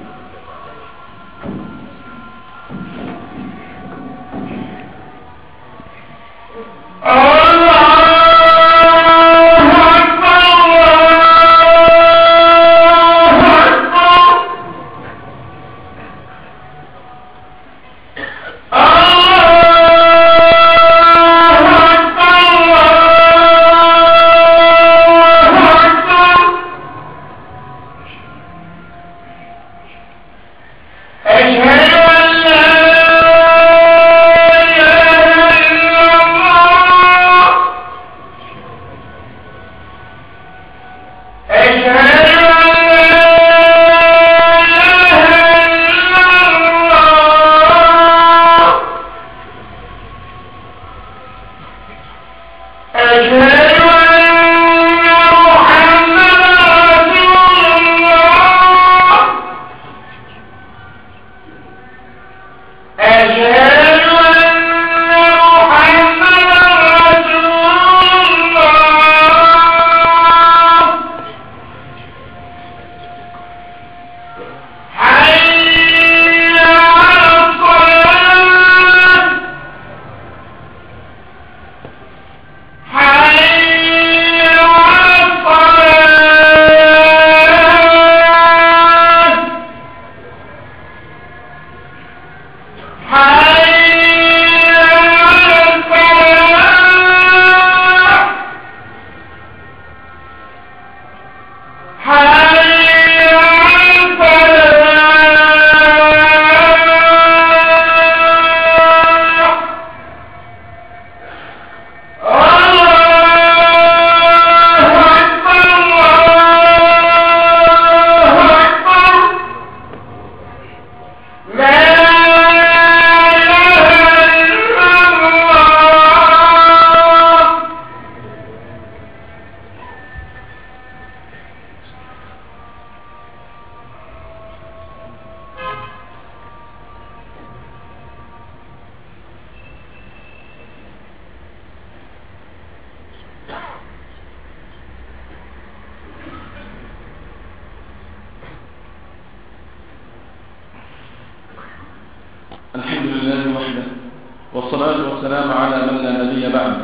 الحمد لله وحده، والصلاة والسلام على من لا نبي بعده.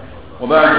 وبعد،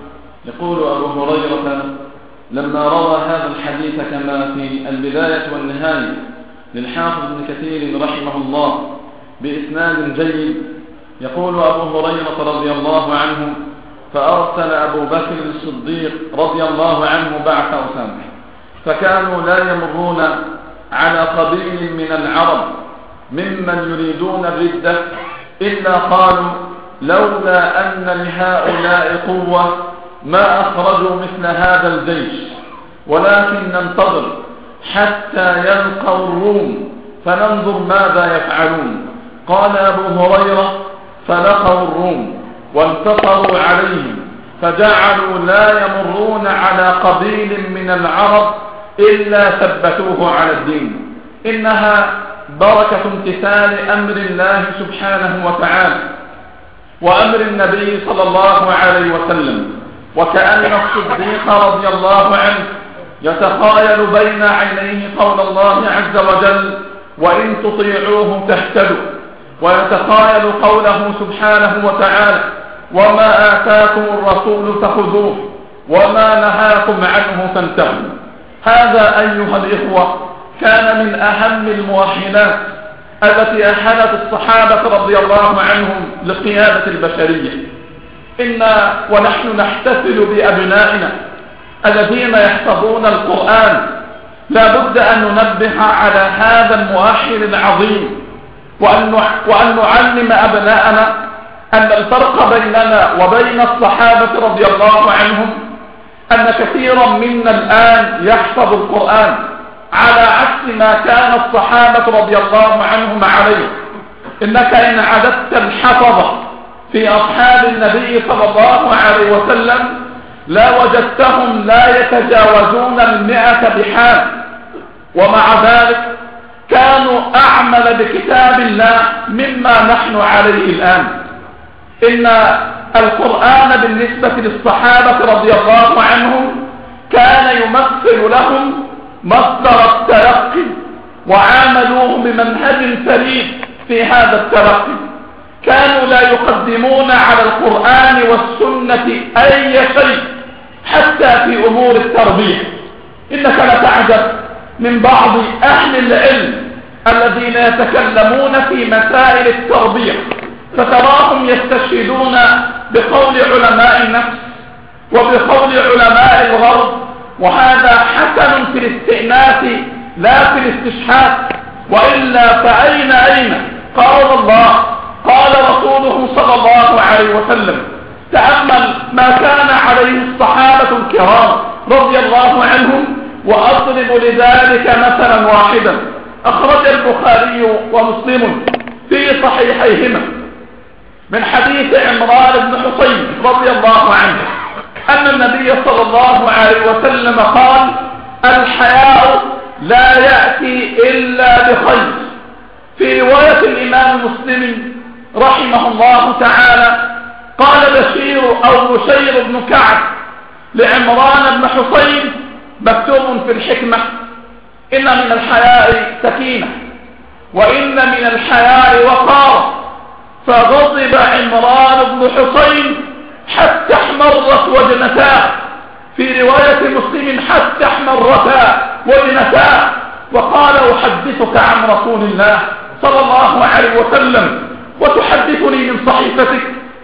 يقول أبو هريرة لما روى هذا الحديث كما في البداية والنهاية للحافظ ابن كثير رحمه الله بإسناد جيد، يقول أبو هريرة رضي الله عنه: فأرسل أبو بكر الصديق رضي الله عنه بعث أسامة، فكانوا لا يمرون على قبيل من العرب ممن يريدون الردة إلا قالوا لولا أن لهؤلاء قوة ما أخرجوا مثل هذا الجيش، ولكن ننتظر حتى يلقوا الروم فننظر ماذا يفعلون. قال أبو هريرة فلقوا الروم وانتصروا عليهم، فجعلوا لا يمرون على قبيل من العرب إلا ثبتوه على الدين. إنها بركة امتثال أمر الله سبحانه وتعالى وأمر النبي صلى الله عليه وسلم. وكأن الصديق رضي الله عنه يتخايل بين عينيه قول الله عز وجل وإن تطيعوه تهتدوا، ويتخايل قوله سبحانه وتعالى وما آتاكم الرسول فخذوه وما نهاكم عنه فانتهوا. هذا أيها الإخوة كان من أهم المؤهلات التي أهلت الصحابة رضي الله عنهم لقيادة البشرية. ونحن نحتفل بأبنائنا الذين يحفظون القرآن، لا بد أن ننبه على هذا المؤهل العظيم، وأن نعلم أبناءنا أن الفرق بيننا وبين الصحابة رضي الله عنهم أن كثيرا منا الآن يحفظ القرآن على عكس ما كان الصحابة رضي الله عنهم عليه. إنك إن عددت الحفظة في أصحاب النبي صلى الله عليه وسلم لا وجدتهم لا يتجاوزون 100 بحال، ومع ذلك كانوا أعمل بكتاب الله مما نحن عليه الآن. إن القرآن بالنسبة للصحابة رضي الله عنهم كان يمثل لهم مصدر التلقي، وعاملوه بمنهج فريد في هذا التلقي. كانوا لا يقدمون على القرآن والسنة أي شيء حتى في أمور التربية. إنك لتعجب من بعض أهل العلم الذين يتكلمون في مسائل التربية، فتراهم يستشهدون بقول علماء النفس وبقول علماء الغرب، وهذا حسن في الاستئناس لا في الاستشهاد. وإلا فأين قال الله قال رسوله صلى الله عليه وسلم. تأمل ما كان عليه الصحابة الكرام رضي الله عنهم، وأضرب لذلك مثلا واحدا أخرج البخاري ومسلم في صحيحيهما من حديث عمران بن حسين رضي الله عنه أن النبي صلى الله عليه وسلم قال الحياء لا يأتي إلا بخير. في رواية الإمام مسلم رحمه الله تعالى قال بشير بن كعب لعمران بن حسين مكتوب في الحكمة إن من الحياء سكينة وإن من الحياء وقار. فغضب عمران بن حسين حتى احمرت وجنتاه، في رواية مسلم حتى احمرتا وجنتاه، وقال أحدثك عن رسول الله صلى الله عليه وسلم وتحدثني من صحيفتك،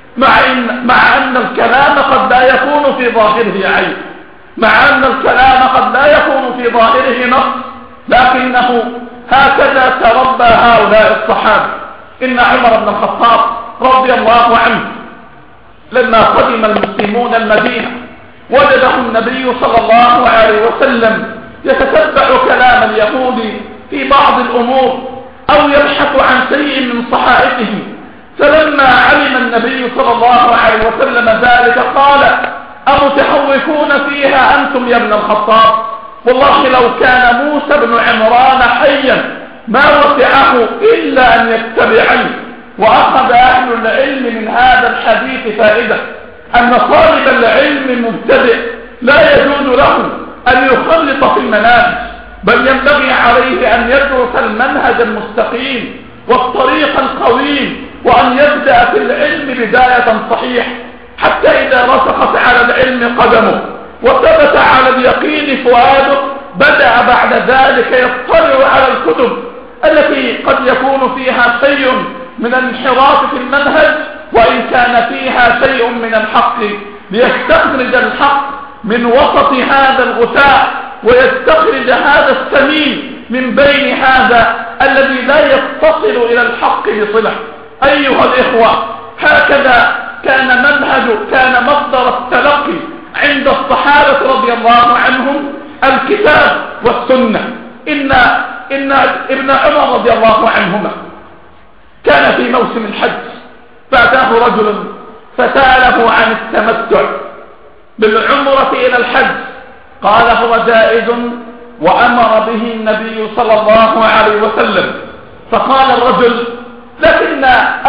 مع أن الكلام قد لا يكون في ظاهره عيب، مع أن الكلام قد لا يكون في ظاهره نص، لكنه هكذا تربى هؤلاء الصحابة. إن عمر بن الخطاب رضي الله عنه لما قدم المسلمون المدينة وجده النبي صلى الله عليه وسلم يتتبع كلام اليهود في بعض الأمور أو يبحث عن شيء من صحائفهم. فلما علم النبي صلى الله عليه وسلم ذلك قال أمتحوكون فيها أنتم يا ابن الخطاب؟ والله لو كان موسى بن عمران حيا ما وسعه إلا أن يتبعني. وأخذ أهل العلم من هذا الحديث فائدة أن طالب العلم مبتدئ لا يجوز له أن يخلط في المناهج، بل ينبغي عليه أن يدرس المنهج المستقيم والطريق القويم، وأن يبدأ في العلم بداية صحيح حتى إذا رسخت على العلم قدمه وثبت على اليقين فؤاده بدأ بعد ذلك يطلع على الكتب التي قد يكون فيها شيء من الانحراف في المنهج، وإن كان فيها شيء من الحق ليستخرج الحق من وسط هذا الغثاء، ويستخرج هذا السمين من بين هذا الذي لا يتصل إلى الحق بصلة. أيها الإخوة، هكذا كان مصدر التلقي عند الصحابة رضي الله عنهم الكتاب والسنة. إن ابن عمر رضي الله عنهما كان في موسم الحج، فأتاه رجل فسأله عن التمتع بالعمرة إلى الحج، قال هو جائز وأمر به النبي صلى الله عليه وسلم. فقال الرجل لكن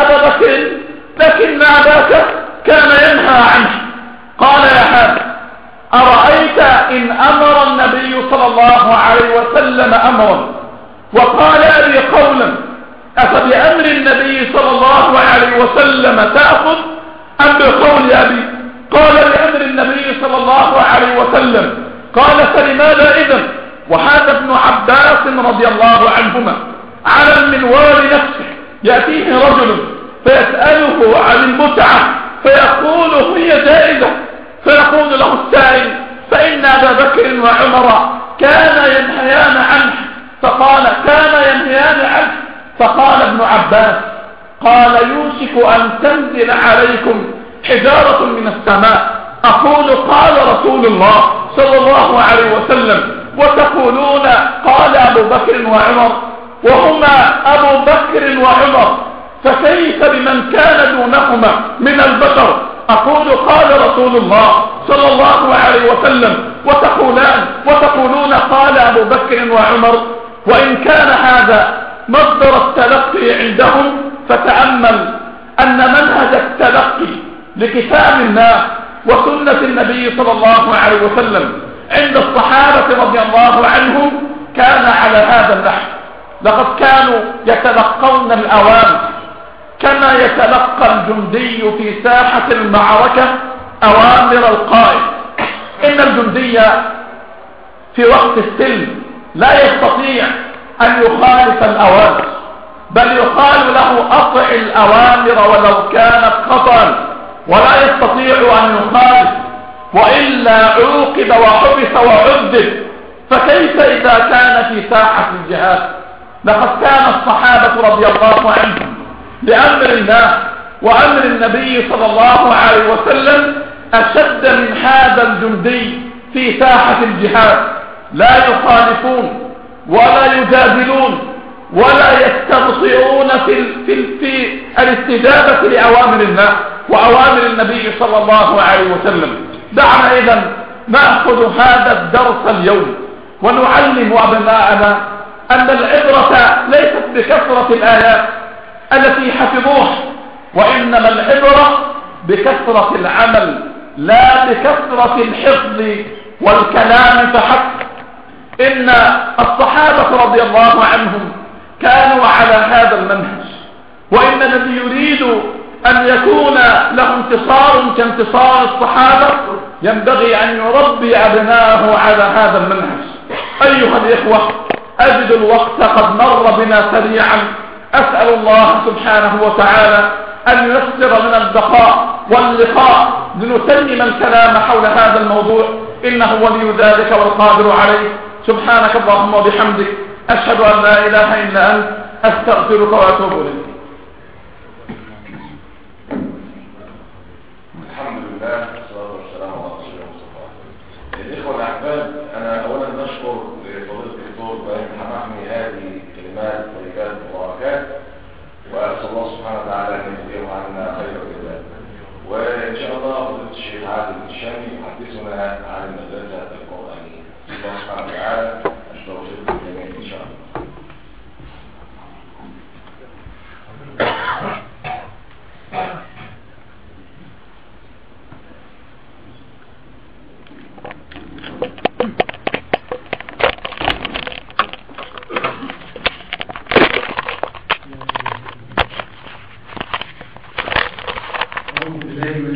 أباك كان ينهى عنه. قال يا هذا، أرأيت إن أمر النبي صلى الله عليه وسلم أمرا وقال لي قولا، أفبأمر النبي صلى الله عليه وسلم تأخذ أم بقول أبي؟ قال بأمر النبي صلى الله عليه وسلم. قال فلماذا إذن؟ وهذا ابن عباس رضي الله عنهما على المنوال نفسه يأتيه رجل فيسأله عن المتعة فيقول هي جائزة، فيقول له السائل فإن أبا بكر وعمر كان ينهيان عنه. فقال ابن عباس قال يوشك أن تنزل عليكم حجارة من السماء، أقول قال رسول الله صلى الله عليه وسلم وتقولون قال أبو بكر وعمر، وهما أبو بكر وعمر، فكيف بمن كان دونهما من البشر؟ أقول قال رسول الله صلى الله عليه وسلم وتقولون قال أبو بكر وعمر. وإن كان هذا مصدر التلقي عندهم، فتأمل أن منهج التلقي لكتاب الله وسنة النبي صلى الله عليه وسلم عند الصحابة رضي الله عنهم كان على هذا النحو. لقد كانوا يتلقون الأوامر كما يتلقى الجندي في ساحة المعركة أوامر القائد. إن الجندي في وقت السلم لا يستطيع أن يخالف الأوامر، بل يقال له أطع الأوامر ولو كانت خطأ، ولا يستطيع أن يخالف وإلا عوقب وحبس وعذب. فكيف إذا كان في ساحة الجهاد؟ لقد كان الصحابة رضي الله عنهم بأمر الله وأمر النبي صلى الله عليه وسلم أشد من هذا الجندي في ساحة الجهاد، لا يخالفون ولا يجادلون ولا يستبطئون في الاستجابة لأوامر الله وأوامر النبي صلى الله عليه وسلم. دعنا إذن نأخذ هذا الدرس اليوم ونعلم أبناءنا أن العبرة ليست بكثرة الآيات التي حفظوها، وإنما العبرة بكثرة العمل لا بكثرة الحفظ والكلام فحسب. إن الصحابة رضي الله عنهم كانوا على هذا المنهج، وإن الذي يريد أن يكون له انتصار كانتصار الصحابة ينبغي أن يربي أبناءه على هذا المنهج. أيها الإخوة، أجد الوقت قد مر بنا سريعا، أسأل الله سبحانه وتعالى أن ييسر لنا البقاء واللقاء لنتمم الكلام حول هذا الموضوع، إنه ولي ذلك والقادر عليه. سبحانك اللهم وبحمدك، أشهد أن لا إله إلا أنت، أستغفرك وأتوب إليك. الحمد لله والصلاة والسلام على رسول الله. الإخوة الأحباب، أنا أولا نشكر لفضيلة الدكتور إبراهيم محمد هذه الكلمات طيبات مباركات، وأسأل الله سبحانه وتعالى أن يجزيه عنا خير الجزاء. وإن شاء الله فضيلة الشيخ عادل الشامي يحدثنا عن المدرسة القرآنية. الله سبحانه وتعالى أشكر فيكم جميعا إن شاء الله. أعوذ بالله من